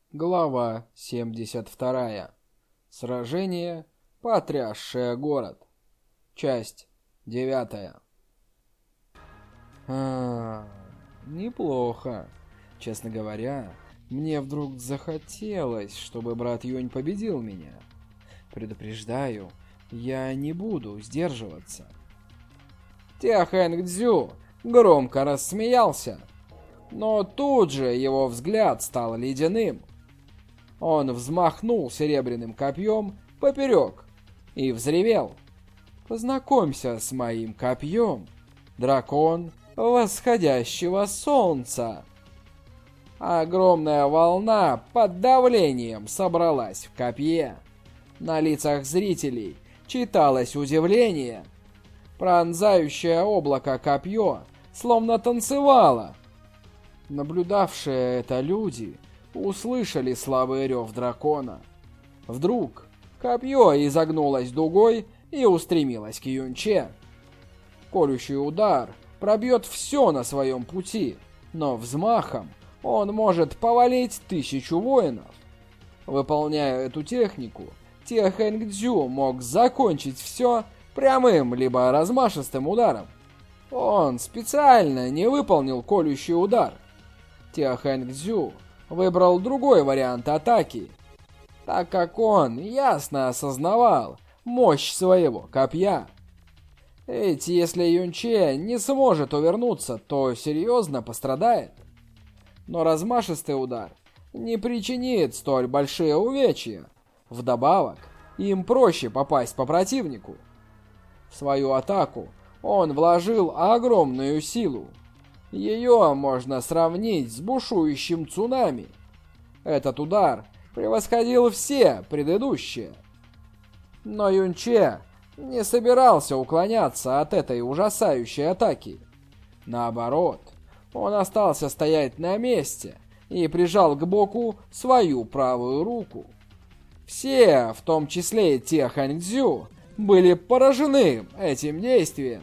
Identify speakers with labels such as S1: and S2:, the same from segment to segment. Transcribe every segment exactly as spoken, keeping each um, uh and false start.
S1: Глава семьдесят вторая. Сражение, потрясшее город. Часть девятая. А, неплохо. Честно говоря, мне вдруг захотелось, чтобы брат Юнь победил меня. Предупреждаю, я не буду сдерживаться. Тяхэнг Цзю громко рассмеялся, но тут же его взгляд стал ледяным. Он взмахнул серебряным копьем поперек и взревел: «Познакомься с моим копьем, дракон восходящего солнца!» Огромная волна под давлением собралась в копье. На лицах зрителей читалось удивление. Пронзающее облако копье словно танцевало. Наблюдавшие это люди услышали слабый рев дракона. Вдруг копье изогнулось дугой и устремилось к Юнче. Колющий удар пробьет все на своем пути, но взмахом он может повалить тысячу воинов. Выполняя эту технику, Тяхэнг Цзю мог закончить все прямым либо размашистым ударом. Он специально не выполнил колющий удар. Тяхэнг Цзю выбрал другой вариант атаки, так как он ясно осознавал мощь своего копья. Ведь если Юнче не сможет увернуться, то серьезно пострадает. Но размашистый удар не причинит столь большие увечья. Вдобавок, им проще попасть по противнику. В свою атаку он вложил огромную силу. Ее можно сравнить с бушующим цунами. Этот удар превосходил все предыдущие. Но Юнче не собирался уклоняться от этой ужасающей атаки. Наоборот, он остался стоять на месте и прижал к боку свою правую руку. Все, в том числе и Тяхэнг Цзю, были поражены этим действием.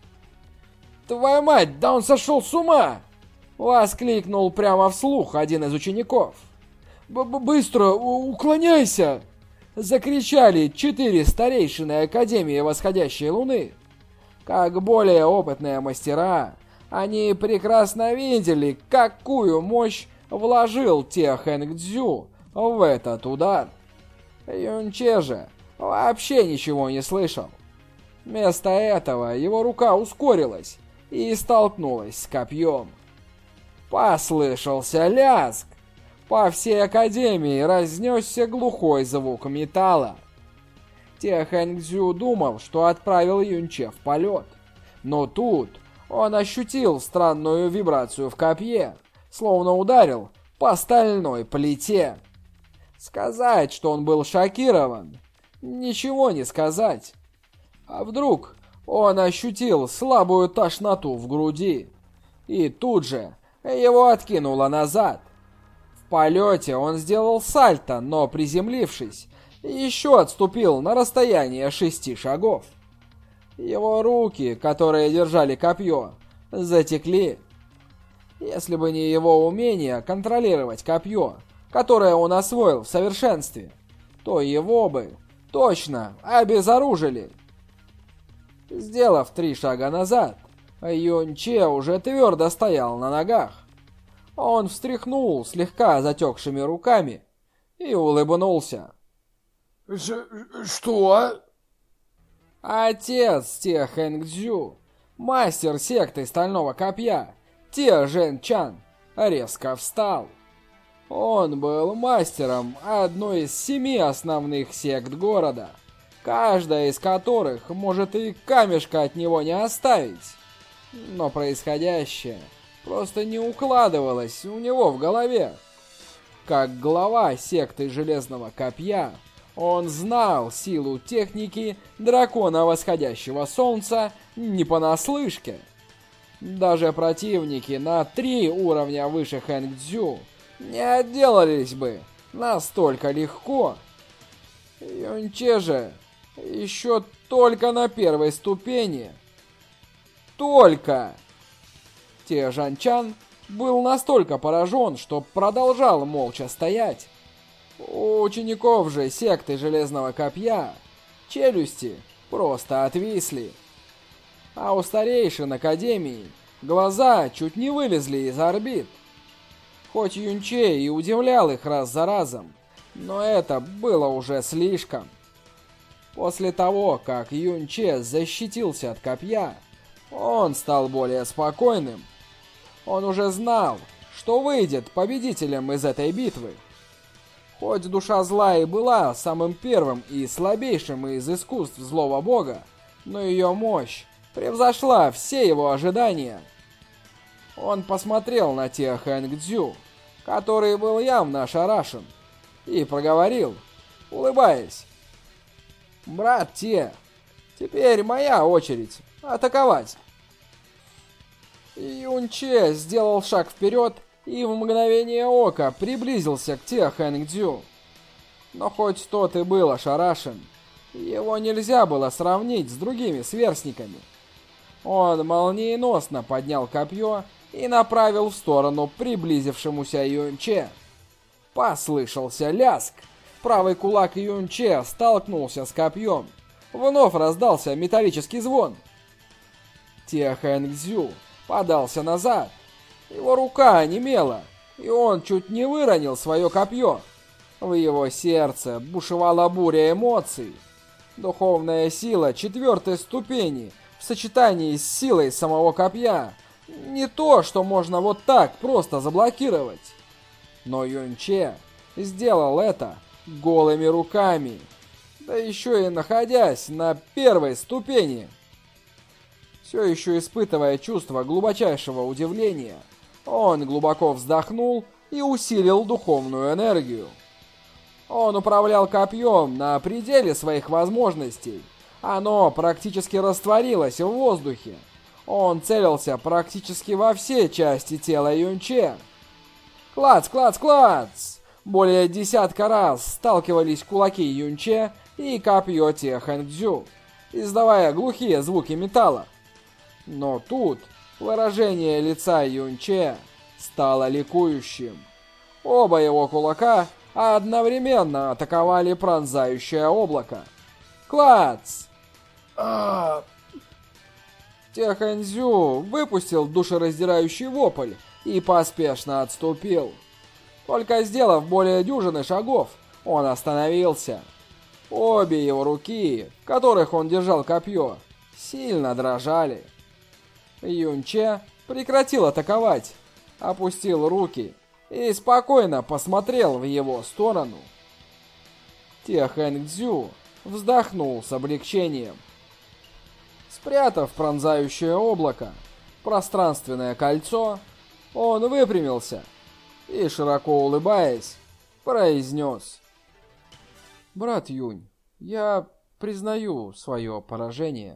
S1: «Твою мать, да он сошел с ума!» — воскликнул прямо вслух один из учеников. «Быстро уклоняйся!» — закричали четыре старейшины Академии Восходящей Луны. Как более опытные мастера, они прекрасно видели, какую мощь вложил Тяхэнг Цзю в этот удар. Юнче же вообще ничего не слышал. Вместо этого его рука ускорилась и столкнулась с копьем. Послышался лязг. По всей Академии разнесся глухой звук металла. Тяхэнг Цзю думал, что отправил Юнче в полет. Но тут он ощутил странную вибрацию в копье, словно ударил по стальной плите. Сказать, что он был шокирован, ничего не сказать. А вдруг он ощутил слабую тошноту в груди, и тут же его откинуло назад. В полете он сделал сальто, но, приземлившись, еще отступил на расстояние шести шагов. Его руки, которые держали копье, затекли. Если бы не его умение контролировать копье, которое он освоил в совершенстве, то его бы точно обезоружили. Сделав три шага назад, Юнче уже твердо стоял на ногах. Он встряхнул слегка затекшими руками и улыбнулся.
S2: «Что?»
S1: Отец Тяхэнг Цзю, мастер секты Стального Копья, Те Жен Чан, резко встал. Он был мастером одной из семи основных сект города, каждая из которых может и камешка от него не оставить. Но происходящее просто не укладывалось у него в голове. Как глава секты Железного Копья, он знал силу техники Дракона Восходящего Солнца не понаслышке. Даже противники на три уровня выше Хэнг Цзю не отделались бы настолько легко. Юнче же еще только на первой ступени. Только! Те Жанчан был настолько поражен, что продолжал молча стоять. У учеников же секты Железного Копья челюсти просто отвисли. А у старейшин Академии глаза чуть не вылезли из орбит. Хоть Юнче и удивлял их раз за разом, но это было уже слишком. После того, как Юнче защитился от копья, он стал более спокойным. Он уже знал, что выйдет победителем из этой битвы. Хоть душа зла и была самым первым и слабейшим из искусств злого бога, но ее мощь превзошла все его ожидания. Он посмотрел на Те Хэнг Цзю, который был явно ошарашен, и проговорил, улыбаясь: «Брат Те, теперь моя очередь атаковать». Юнче сделал шаг вперед и в мгновение ока приблизился к Те Хэнг Цзю. Но хоть тот и был ошарашен, его нельзя было сравнить с другими сверстниками. Он молниеносно поднял копье и направил в сторону приблизившемуся Юнче. Послышался ляск. Правый кулак Юнче столкнулся с копьем. Вновь раздался металлический звон. Те Хэнг Цзю подался назад. Его рука онемела, и он чуть не выронил свое копье. В его сердце бушевала буря эмоций. Духовная сила четвертой ступени в сочетании с силой самого копья не то, что можно вот так просто заблокировать. Но Юнче сделал это голыми руками, да еще и находясь на первой ступени. Все еще испытывая чувство глубочайшего удивления, он глубоко вздохнул и усилил духовную энергию. Он управлял копьем на пределе своих возможностей. Оно практически растворилось в воздухе. Он целился практически во все части тела Юнче. Клац, клац, клац! Более десятка раз сталкивались кулаки Юнче и копье Те Хэнг Цзю, издавая глухие звуки металла. Но тут выражение лица Юнче стало ликующим. Оба его кулака одновременно атаковали пронзающее облако. Клац! А! Те Хэнг Цзю выпустил душераздирающий вопль и поспешно отступил. Только сделав более дюжины шагов, он остановился. Обе его руки, в которых он держал копье, сильно дрожали. Юнче прекратил атаковать, опустил руки и спокойно посмотрел в его сторону. Те Хэнг Цзю вздохнул с облегчением. Спрятав пронзающее облако, пространственное кольцо, он выпрямился и, широко улыбаясь, произнес: «Брат Юнь, я признаю свое поражение».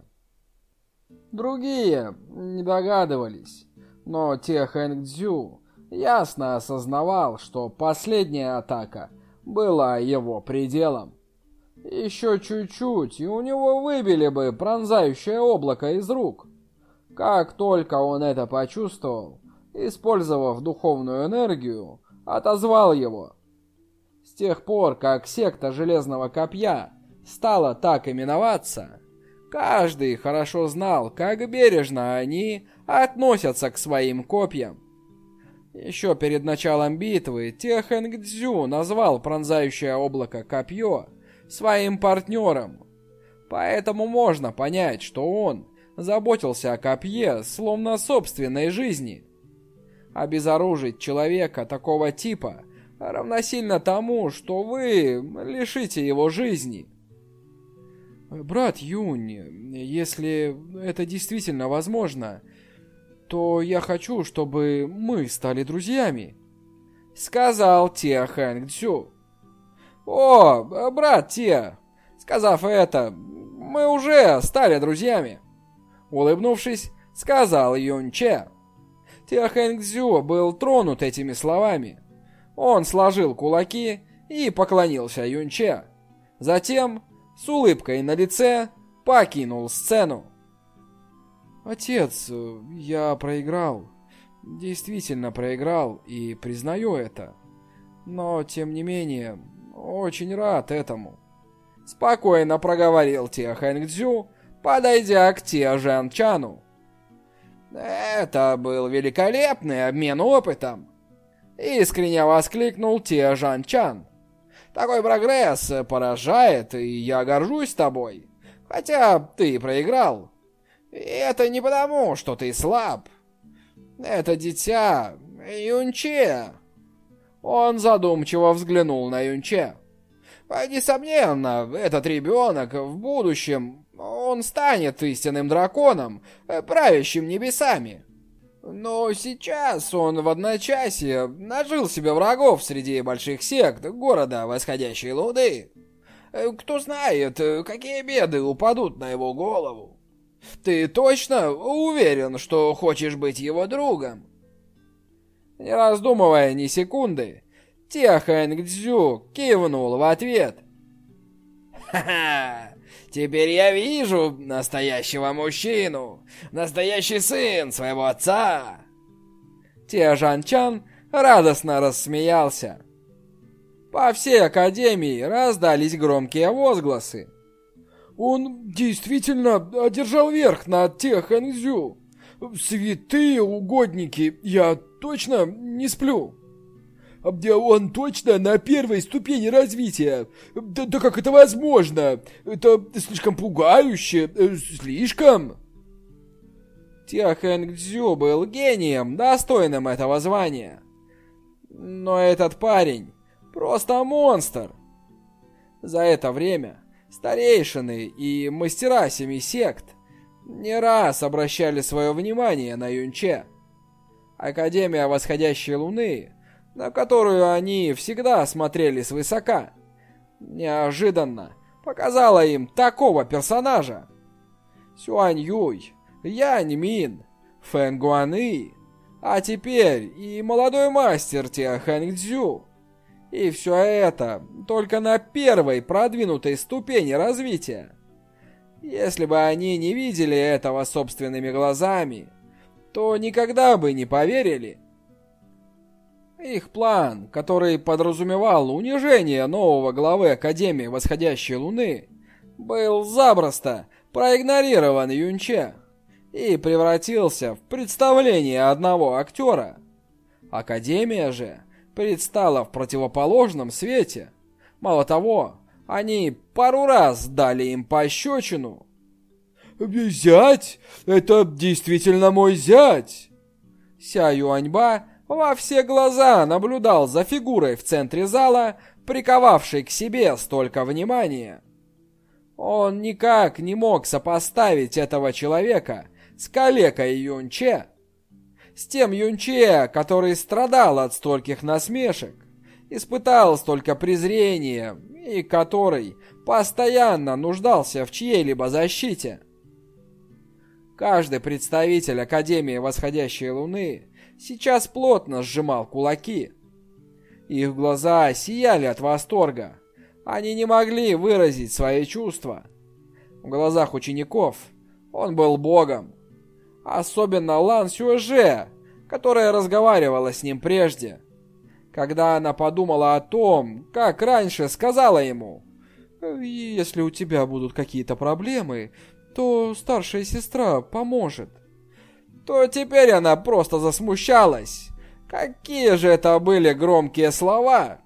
S1: Другие не догадывались, но Те Хэнг Цзю ясно осознавал, что последняя атака была его пределом. Еще чуть-чуть, и у него выбили бы пронзающее облако из рук. Как только он это почувствовал, использовав духовную энергию, отозвал его. С тех пор, как секта Железного Копья стала так именоваться, каждый хорошо знал, как бережно они относятся к своим копьям. Еще перед началом битвы Те Хэнг Цзю назвал пронзающее облако копье своим партнером. Поэтому можно понять, что он заботился о копье словно собственной жизни. Обезоружить человека такого типа равносильно тому, что вы лишите его жизни. Брат Юнь, если это действительно возможно, то я хочу, чтобы мы стали друзьями, сказал Те Хэнг Цзю. О, брат Те, сказав это, мы уже стали друзьями, улыбнувшись, сказал Юнче. Те Хэнг Цзю был тронут этими словами. Он сложил кулаки и поклонился Юнче. Затем, с улыбкой на лице, покинул сцену. «Отец, я проиграл. действительно проиграл и признаю это. Но, тем не менее, очень рад этому. Спокойно проговорил Те Хэнг-Дзю, подойдя к Те Жан-Чану. Это был великолепный обмен опытом. Искренне воскликнул Те Жан-Чан. Такой прогресс поражает, и я горжусь тобой. Хотя ты проиграл. И это не потому, что ты слаб. Это дитя Юнче. Он задумчиво взглянул на Юнче. Несомненно, этот ребенок в будущем, он станет истинным драконом, правящим небесами. Но сейчас он в одночасье нажил себе врагов среди больших сект города Восходящей Луны. Кто знает, какие беды упадут на его голову. Ты точно уверен, что хочешь быть его другом? Не раздумывая ни секунды, Те Хэнг-Дзю кивнул в ответ. «Ха-ха! Теперь я вижу настоящего мужчину, настоящий сын своего отца!» Те Жан-Чан радостно рассмеялся. По всей академии раздались громкие возгласы. «Он действительно одержал верх над Те Хэнг-Дзю! Святые угодники, я точно не сплю!» «Да он точно на первой ступени развития! Да, да как это возможно? Это слишком пугающе! Слишком!» Те Хэнг-Дзю был гением, достойным этого звания. Но этот парень просто монстр. За это время старейшины и мастера семи сект не раз обращали свое внимание на Юнче. Академия Восходящей Луны, на которую они всегда смотрели свысока, неожиданно показала им такого персонажа. Сюань Юй, Янь Мин, Фэн Гуаны, а теперь и молодой мастер Те Хэнг-Дзю. И все это только на первой продвинутой ступени развития. Если бы они не видели этого собственными глазами, то никогда бы не поверили. Их план, который подразумевал унижение нового главы Академии Восходящей Луны, был запросто проигнорирован Юнче и превратился в представление одного актера. Академия же предстала в противоположном свете. Мало того, они пару раз дали им пощечину. «Зять? Это действительно мой зять!» Ся Юаньба во все глаза наблюдал за фигурой в центре зала, приковавшей к себе столько внимания. Он никак не мог сопоставить этого человека с калекой Юнче, с тем Юнче, который страдал от стольких насмешек, испытал столько презрения и который постоянно нуждался в чьей-либо защите. Каждый представитель Академии Восходящей Луны сейчас плотно сжимал кулаки. Их глаза сияли от восторга. Они не могли выразить свои чувства. В глазах учеников он был богом. Особенно Лан Сюэже, которая разговаривала с ним прежде. Когда она подумала о том, как раньше сказала ему: «Если у тебя будут какие-то проблемы, то старшая сестра поможет», то теперь она просто засмущалась. Какие же это были громкие слова!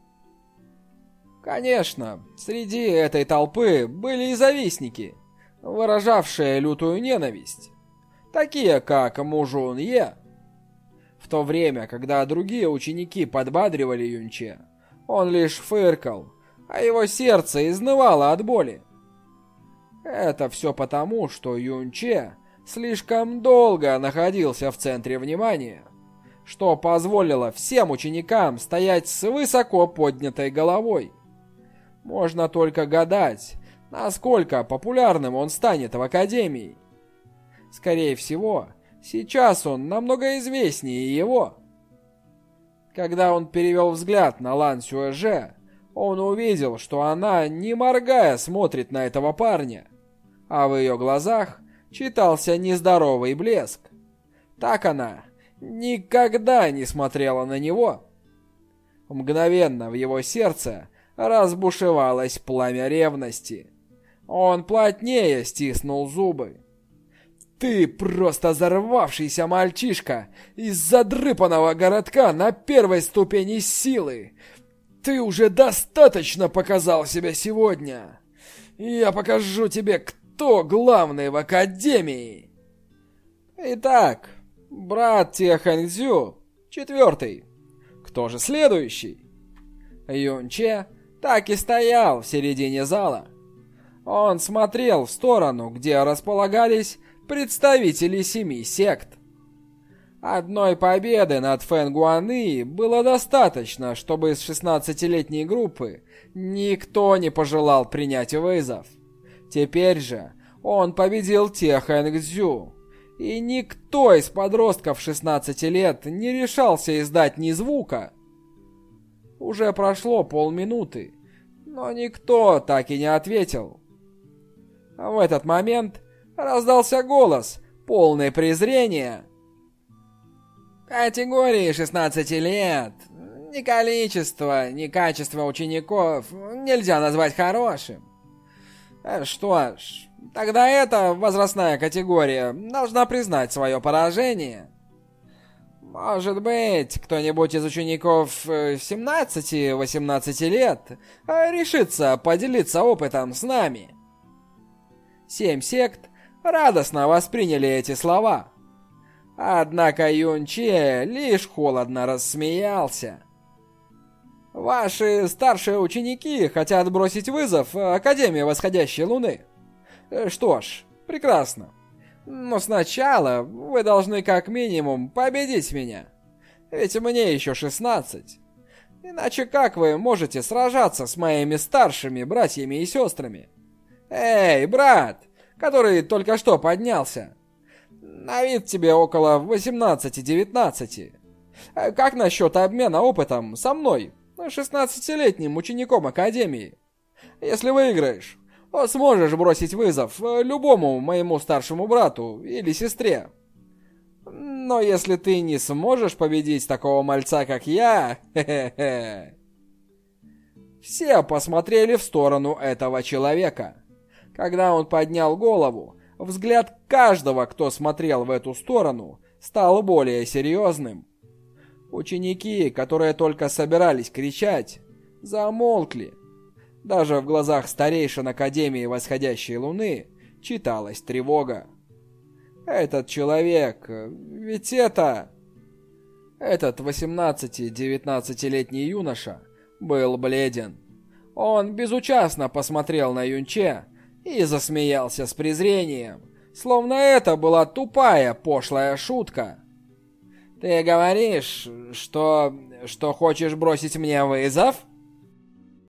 S1: Конечно, среди этой толпы были и завистники, выражавшие лютую ненависть, такие как Мужун Е. В то время, когда другие ученики подбадривали Юнче, он лишь фыркал, а его сердце изнывало от боли. Это все потому, что Юнче слишком долго находился в центре внимания, что позволило всем ученикам стоять с высоко поднятой головой. Можно только гадать, насколько популярным он станет в Академии. Скорее всего, сейчас он намного известнее его. Когда он перевел взгляд на Лан Сюэже, он увидел, что она, не моргая, смотрит на этого парня, а в ее глазах читался нездоровый блеск. Так она никогда не смотрела на него. Мгновенно в его сердце разбушевалось пламя ревности. Он плотнее стиснул зубы. «Ты просто взорвавшийся мальчишка из задрыпанного городка на первой ступени силы. Ты уже достаточно показал себя сегодня. Я покажу тебе, кто главный в Академии». Итак, брат Тихэнцзю, четвертый. Кто же следующий? Юнче так и стоял в середине зала. Он смотрел в сторону, где располагались представители семи сект. Одной победы над Фэн Гуанъи было достаточно, чтобы из шестнадцатилетней группы никто не пожелал принять вызов. Теперь же он победил Тихэнцзю, и никто из подростков шестнадцати лет не решался издать ни звука. Уже прошло полминуты, но никто так и не ответил. В этот момент раздался голос, полный презрения. Категории шестнадцати лет, ни количество, ни качество учеников нельзя назвать хорошим. Что ж, тогда эта возрастная категория должна признать свое поражение. Может быть, кто-нибудь из учеников семнадцати-восемнадцати лет решится поделиться опытом с нами. Семь сект радостно восприняли эти слова. Однако Юнче лишь холодно рассмеялся. Ваши старшие ученики хотят бросить вызов Академии Восходящей Луны. Что ж, прекрасно. Но сначала вы должны как минимум победить меня. Ведь мне еще шестнадцать. Иначе как вы можете сражаться с моими старшими братьями и сестрами? Эй, брат, который только что поднялся. На вид тебе около восемнадцати-девятнадцати. Как насчет обмена опытом со мной, шестнадцатилетним учеником Академии? Если выиграешь, то сможешь бросить вызов любому моему старшему брату или сестре. Но если ты не сможешь победить такого мальца, как я... Хе-хе-хе. Все посмотрели в сторону этого человека. Когда он поднял голову, взгляд каждого, кто смотрел в эту сторону, стал более серьезным. Ученики, которые только собирались кричать, замолкли. Даже в глазах старейшин Академии Восходящей Луны читалась тревога. Этот человек, ведь это... Этот восемнадцати-девятнадцатилетний юноша был бледен. Он безучастно посмотрел на Юнче и засмеялся с презрением, словно это была тупая, пошлая шутка. «Ты говоришь, что... что хочешь бросить мне вызов?»